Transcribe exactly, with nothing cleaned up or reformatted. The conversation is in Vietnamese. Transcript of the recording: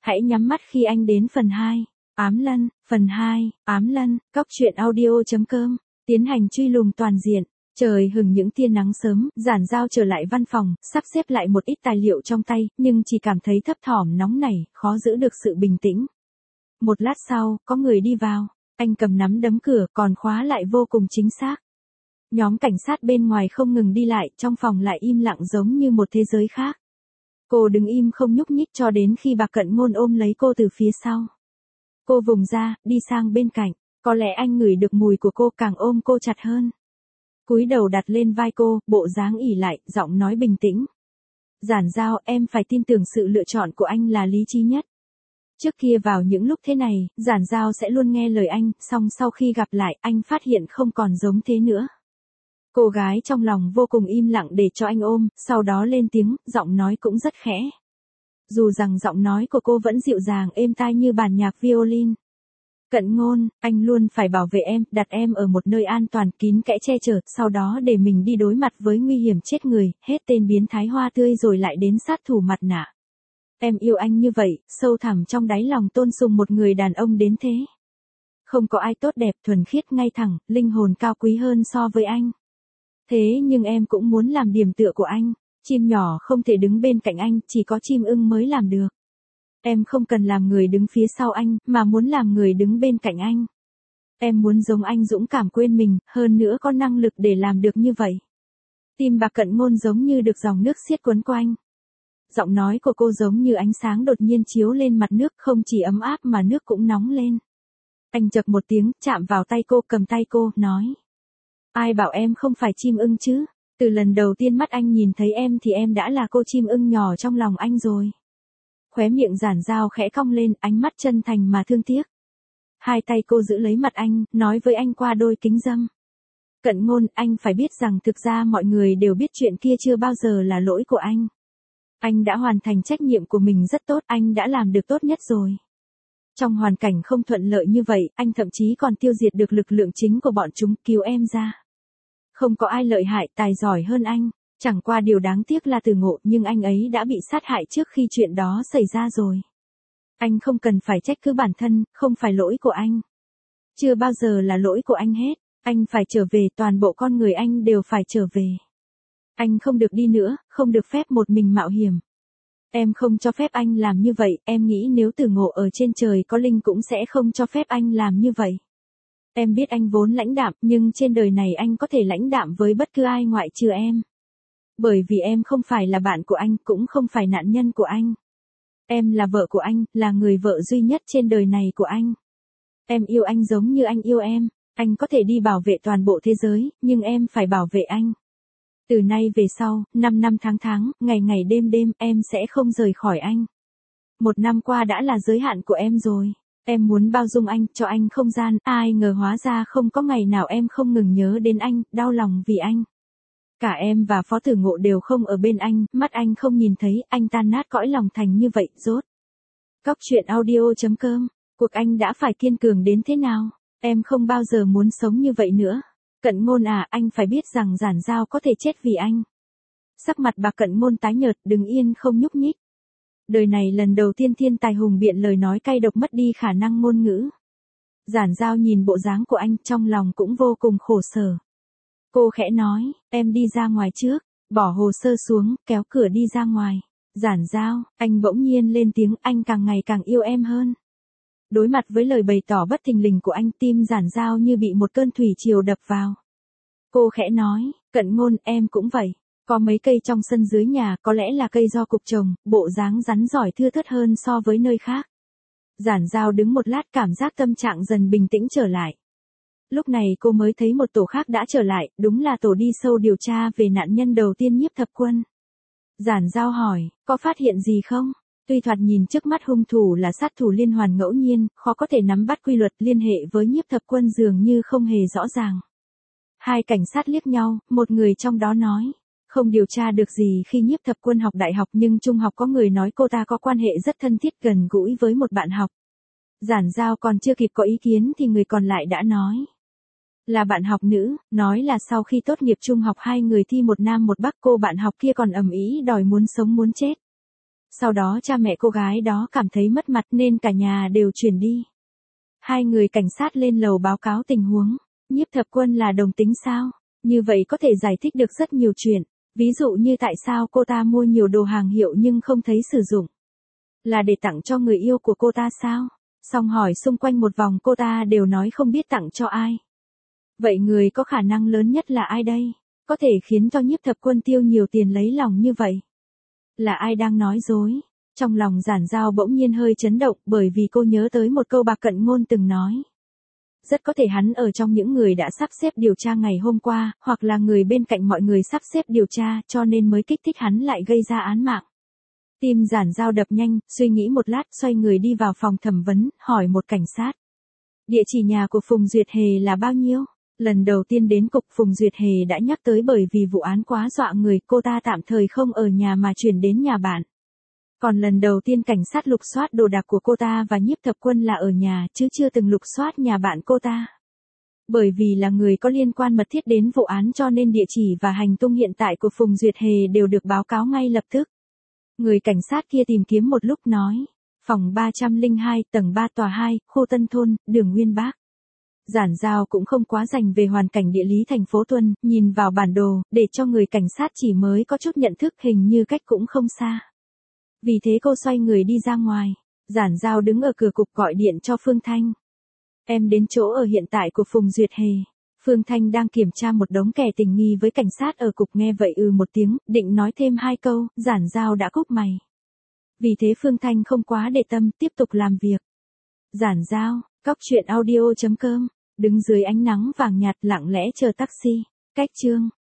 Hãy nhắm mắt khi anh đến phần hai. Ám Lân, phần hai, Ám Lân, cóc truyện audio.com, tiến hành truy lùng toàn diện. Trời hừng những tia nắng sớm, Giản Giao trở lại văn phòng, sắp xếp lại một ít tài liệu trong tay, nhưng chỉ cảm thấy thấp thỏm nóng nảy, khó giữ được sự bình tĩnh. Một lát sau, có người đi vào, anh cầm nắm đấm cửa, còn khóa lại vô cùng chính xác. Nhóm cảnh sát bên ngoài không ngừng đi lại, trong phòng lại im lặng giống như một thế giới khác. Cô đứng im không nhúc nhích cho đến khi bà Cận Ngôn ôm lấy cô từ phía sau. Cô vùng ra, đi sang bên cạnh, có lẽ anh ngửi được mùi của cô, càng ôm cô chặt hơn. Cúi đầu đặt lên vai cô, bộ dáng ỉ lại, giọng nói bình tĩnh. Giản Giao, em phải tin tưởng sự lựa chọn của anh là lý trí nhất. Trước kia vào những lúc thế này, Giản Giao sẽ luôn nghe lời anh, song sau khi gặp lại, anh phát hiện không còn giống thế nữa. Cô gái trong lòng vô cùng im lặng để cho anh ôm, sau đó lên tiếng, giọng nói cũng rất khẽ. Dù rằng giọng nói của cô vẫn dịu dàng êm tai như bản nhạc violin. Cận Ngôn, anh luôn phải bảo vệ em, đặt em ở một nơi an toàn, kín kẽ che chở, sau đó để mình đi đối mặt với nguy hiểm chết người, hết tên biến thái hoa tươi rồi lại đến sát thủ mặt nạ. Em yêu anh như vậy, sâu thẳm trong đáy lòng tôn sùng một người đàn ông đến thế. Không có ai tốt đẹp, thuần khiết, ngay thẳng, linh hồn cao quý hơn so với anh. Thế nhưng em cũng muốn làm điểm tựa của anh. Chim nhỏ không thể đứng bên cạnh anh, chỉ có chim ưng mới làm được. Em không cần làm người đứng phía sau anh, mà muốn làm người đứng bên cạnh anh. Em muốn giống anh dũng cảm quên mình, hơn nữa có năng lực để làm được như vậy. Tim bà Cận Ngôn giống như được dòng nước xiết quấn quanh. Giọng nói của cô giống như ánh sáng đột nhiên chiếu lên mặt nước, không chỉ ấm áp mà nước cũng nóng lên. Anh chậc một tiếng, chạm vào tay cô, cầm tay cô, nói. Ai bảo em không phải chim ưng chứ? Từ lần đầu tiên mắt anh nhìn thấy em thì em đã là cô chim ưng nhỏ trong lòng anh rồi. Khóe miệng Giản Giao khẽ cong lên, ánh mắt chân thành mà thương tiếc. Hai tay cô giữ lấy mặt anh, nói với anh qua đôi kính râm. Cận Ngôn, anh phải biết rằng thực ra mọi người đều biết chuyện kia chưa bao giờ là lỗi của anh. Anh đã hoàn thành trách nhiệm của mình rất tốt, anh đã làm được tốt nhất rồi. Trong hoàn cảnh không thuận lợi như vậy, anh thậm chí còn tiêu diệt được lực lượng chính của bọn chúng, cứu em ra. Không có ai lợi hại, tài giỏi hơn anh, chẳng qua điều đáng tiếc là Từ Ngộ, nhưng anh ấy đã bị sát hại trước khi chuyện đó xảy ra rồi. Anh không cần phải trách cứ bản thân, không phải lỗi của anh. Chưa bao giờ là lỗi của anh hết, anh phải trở về, toàn bộ con người anh đều phải trở về. Anh không được đi nữa, không được phép một mình mạo hiểm. Em không cho phép anh làm như vậy, em nghĩ nếu Từ Ngộ ở trên trời có linh cũng sẽ không cho phép anh làm như vậy. Em biết anh vốn lãnh đạm, nhưng trên đời này anh có thể lãnh đạm với bất cứ ai ngoại trừ em. Bởi vì em không phải là bạn của anh, cũng không phải nạn nhân của anh. Em là vợ của anh, là người vợ duy nhất trên đời này của anh. Em yêu anh giống như anh yêu em, anh có thể đi bảo vệ toàn bộ thế giới, nhưng em phải bảo vệ anh. Từ nay về sau, năm năm tháng tháng, ngày ngày đêm đêm, em sẽ không rời khỏi anh. Một năm qua đã là giới hạn của em rồi. Em muốn bao dung anh, cho anh không gian, ai ngờ hóa ra không có ngày nào em không ngừng nhớ đến anh, đau lòng vì anh. Cả em và Phó Tử Ngộ đều không ở bên anh, mắt anh không nhìn thấy, anh tan nát cõi lòng thành như vậy, rốt. Cóc truyện audio.com, cuộc anh đã phải kiên cường đến thế nào, em không bao giờ muốn sống như vậy nữa. Cận Ngôn à, anh phải biết rằng Giản Giao có thể chết vì anh. Sắc mặt bà Cận Ngôn tái nhợt, đứng yên không nhúc nhích. Đời này lần đầu tiên thiên tài hùng biện lời nói cay độc, mất đi khả năng ngôn ngữ. Giản Giao nhìn bộ dáng của anh, trong lòng cũng vô cùng khổ sở. Cô khẽ nói, em đi ra ngoài trước, bỏ hồ sơ xuống, kéo cửa đi ra ngoài. Giản Giao, anh bỗng nhiên lên tiếng, anh càng ngày càng yêu em hơn. Đối mặt với lời bày tỏ bất thình lình của anh, tim Giản Giao như bị một cơn thủy triều đập vào. Cô khẽ nói, Cận Ngôn, em cũng vậy. Có mấy cây trong sân dưới nhà, có lẽ là cây do cục trồng, bộ dáng rắn giỏi thưa thớt hơn so với nơi khác. Giản Giao đứng một lát, cảm giác tâm trạng dần bình tĩnh trở lại. Lúc này cô mới thấy một tổ khác đã trở lại, đúng là tổ đi sâu điều tra về nạn nhân đầu tiên Nhiếp Thập Quân. Giản Giao hỏi, có phát hiện gì không? Tuy thoạt nhìn trước mắt hung thủ là sát thủ liên hoàn ngẫu nhiên, khó có thể nắm bắt quy luật, liên hệ với Nhiếp Thập Quân dường như không hề rõ ràng. Hai cảnh sát liếc nhau, một người trong đó nói. Không điều tra được gì khi Nhiếp Thập Quân học đại học, nhưng trung học có người nói cô ta có quan hệ rất thân thiết gần gũi với một bạn học. Giản Giao còn chưa kịp có ý kiến thì người còn lại đã nói. Là bạn học nữ, nói là sau khi tốt nghiệp trung học hai người thi một nam một bắc, cô bạn học kia còn ầm ĩ đòi muốn sống muốn chết. Sau đó cha mẹ cô gái đó cảm thấy mất mặt nên cả nhà đều chuyển đi. Hai người cảnh sát lên lầu báo cáo tình huống. Nhiếp Thập Quân là đồng tính sao? Như vậy có thể giải thích được rất nhiều chuyện. Ví dụ như tại sao cô ta mua nhiều đồ hàng hiệu nhưng không thấy sử dụng. Là để tặng cho người yêu của cô ta sao? Xong hỏi xung quanh một vòng cô ta đều nói không biết tặng cho ai. Vậy người có khả năng lớn nhất là ai đây? Có thể khiến cho Nhiếp Thập Quân tiêu nhiều tiền lấy lòng như vậy? Là ai đang nói dối? Trong lòng Giản Giao bỗng nhiên hơi chấn động bởi vì cô nhớ tới một câu Bạc Cận Ngôn từng nói. Rất có thể hắn ở trong những người đã sắp xếp điều tra ngày hôm qua, hoặc là người bên cạnh mọi người sắp xếp điều tra cho nên mới kích thích hắn lại gây ra án mạng. Tim Giản Giao đập nhanh, suy nghĩ một lát xoay người đi vào phòng thẩm vấn, hỏi một cảnh sát. Địa chỉ nhà của Phùng Duyệt Hề là bao nhiêu? Lần đầu tiên đến cục Phùng Duyệt Hề đã nhắc tới bởi vì vụ án quá dọa người cô ta tạm thời không ở nhà mà chuyển đến nhà bạn. Còn lần đầu tiên cảnh sát lục soát đồ đạc của cô ta và Nhiếp Thập Quân là ở nhà chứ chưa từng lục soát nhà bạn cô ta. Bởi vì là người có liên quan mật thiết đến vụ án cho nên địa chỉ và hành tung hiện tại của Phùng Duyệt Hề đều được báo cáo ngay lập tức. Người cảnh sát kia tìm kiếm một lúc nói. Phòng ba trăm lẻ hai, tầng ba tòa hai, khu Tân Thôn, đường Nguyên Bác. Giản Giao cũng không quá rành về hoàn cảnh địa lý thành phố Tuân, nhìn vào bản đồ, để cho người cảnh sát chỉ mới có chút nhận thức hình như cách cũng không xa. Vì thế cô xoay người đi ra ngoài. Giản Giao đứng ở cửa cục gọi điện cho Phương Thanh. Em đến chỗ ở hiện tại của Phùng Duyệt Hề. Phương Thanh đang kiểm tra một đống kẻ tình nghi với cảnh sát ở cục nghe vậy ừ một tiếng, định nói thêm hai câu, Giản Giao đã cúp mày. Vì thế Phương Thanh không quá để tâm, tiếp tục làm việc. Giản Giao, cóc truyện audio chấm com, đứng dưới ánh nắng vàng nhạt lặng lẽ chờ taxi. Cách chương